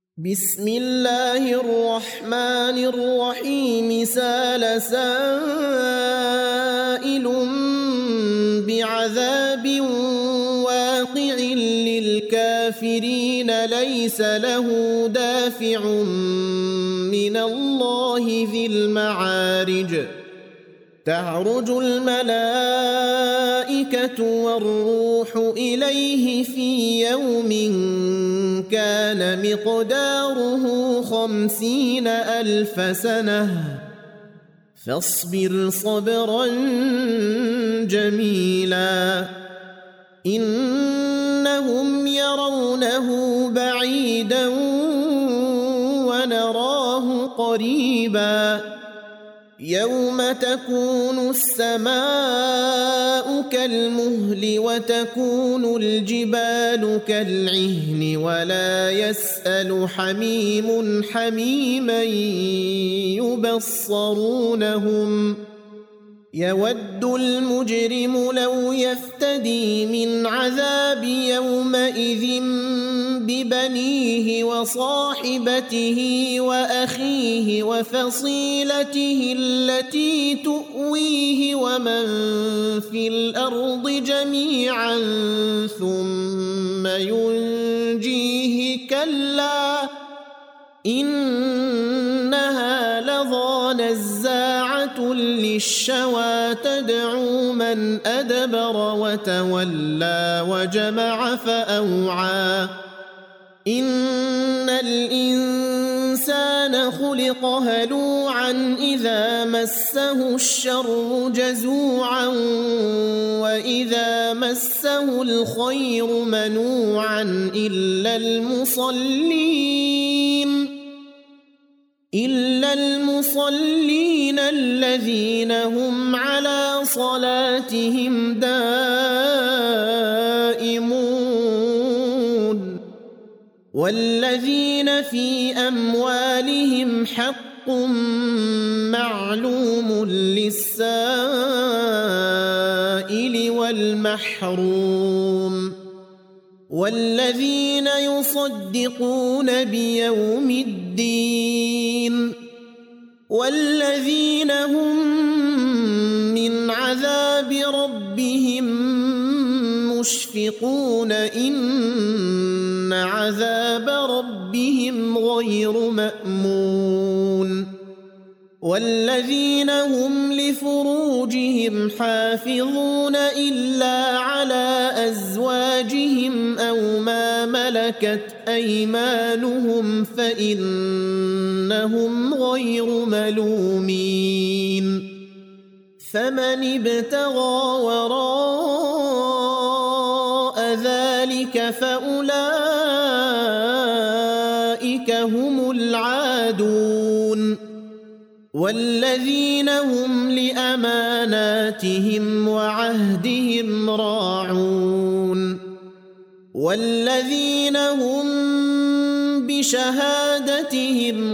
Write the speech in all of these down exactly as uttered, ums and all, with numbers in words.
بسم الله الرحمن الرحيم سال سائل بعذاب واقع للكافرين ليس له دافع من الله ذي المعارج تعرج الملائكة والروح إليه في يوم كان مقداره خمسين ألف سنة فاصبر صبرا جميلا إنهم يرونه بعيدا ونراه قريبا يوم تكون السماء كالمهل وتكون الجبال كالعهن ولا يسأل حميم حميما يبصرونهم يود المجرم لو يفتدي من عذاب يومئذ ببنيه وصاحبته وأخيه وفصيلته التي تؤويه ومن في الأرض جميعا ثم ينجيه كلا إنها لظى نزاعة للشوى تدعو من أدبر وتولى وجمع فأوعى إن الإنسان خلق هلوعا إذا مسه الشر جزوعا وإذا مسه الخير منوعا إلا المصلين إلا المصلين الذين هم على صلاتهم دائمون والذين في أموالهم حق معلوم للسائل والمحروم والذين يصدقون بيوم الدين والذين هم من عذاب ربهم مشفقون إن عذاب ربهم غير مأمون والذين هم لفروجهم حافظون إلا على أزواجهم أو ما ملكت أيمانهم فإنهم غير ملومين فمن ابتغى وراء ذلك فأولئك هم العادون والذين هم لأماناتهم وعهدهم راعون والذين هم بشهادتهم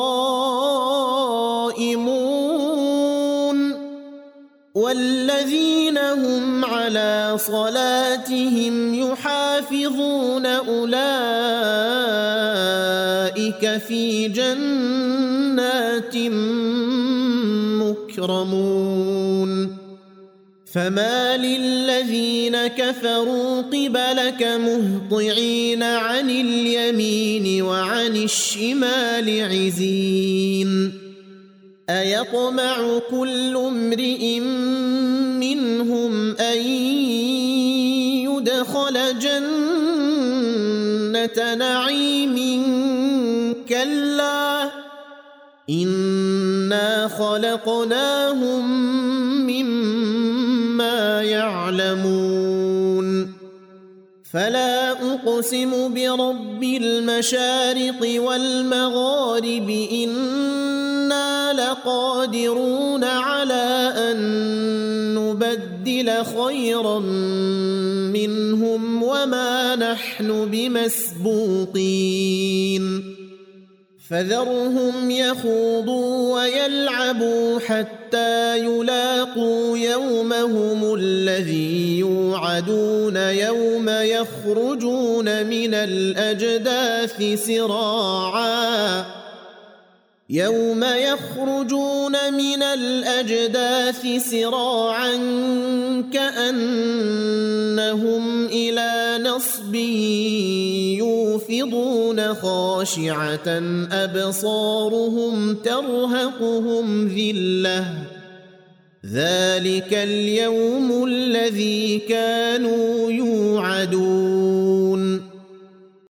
قائمون والذين هم على صلاتهم يحافظون أولئك في جنات مكرمون فما للذين كفروا قبلك مهطعين عن اليمين وعن الشمال عزين أيطمع كل امرئ منهم أن يدخل جنة نعيم كلا إنا خلقناهم مما يعلمون فلا أقسم برب المشارق والمغارب إنا لقادرون على أن نبدل خيرا منهم وما نحن بمسبوقين فذرهم يخوضوا ويلعبوا حتى يلاقوا يومهم الذي يوعدون يوم يخرجون من الأجداث سراعا يوم يخرجون من الأجداث سراعا كأنهم إلى نصب يوفضون خاشعة أبصارهم ترهقهم ذلة ذلك اليوم الذي كانوا يوعدون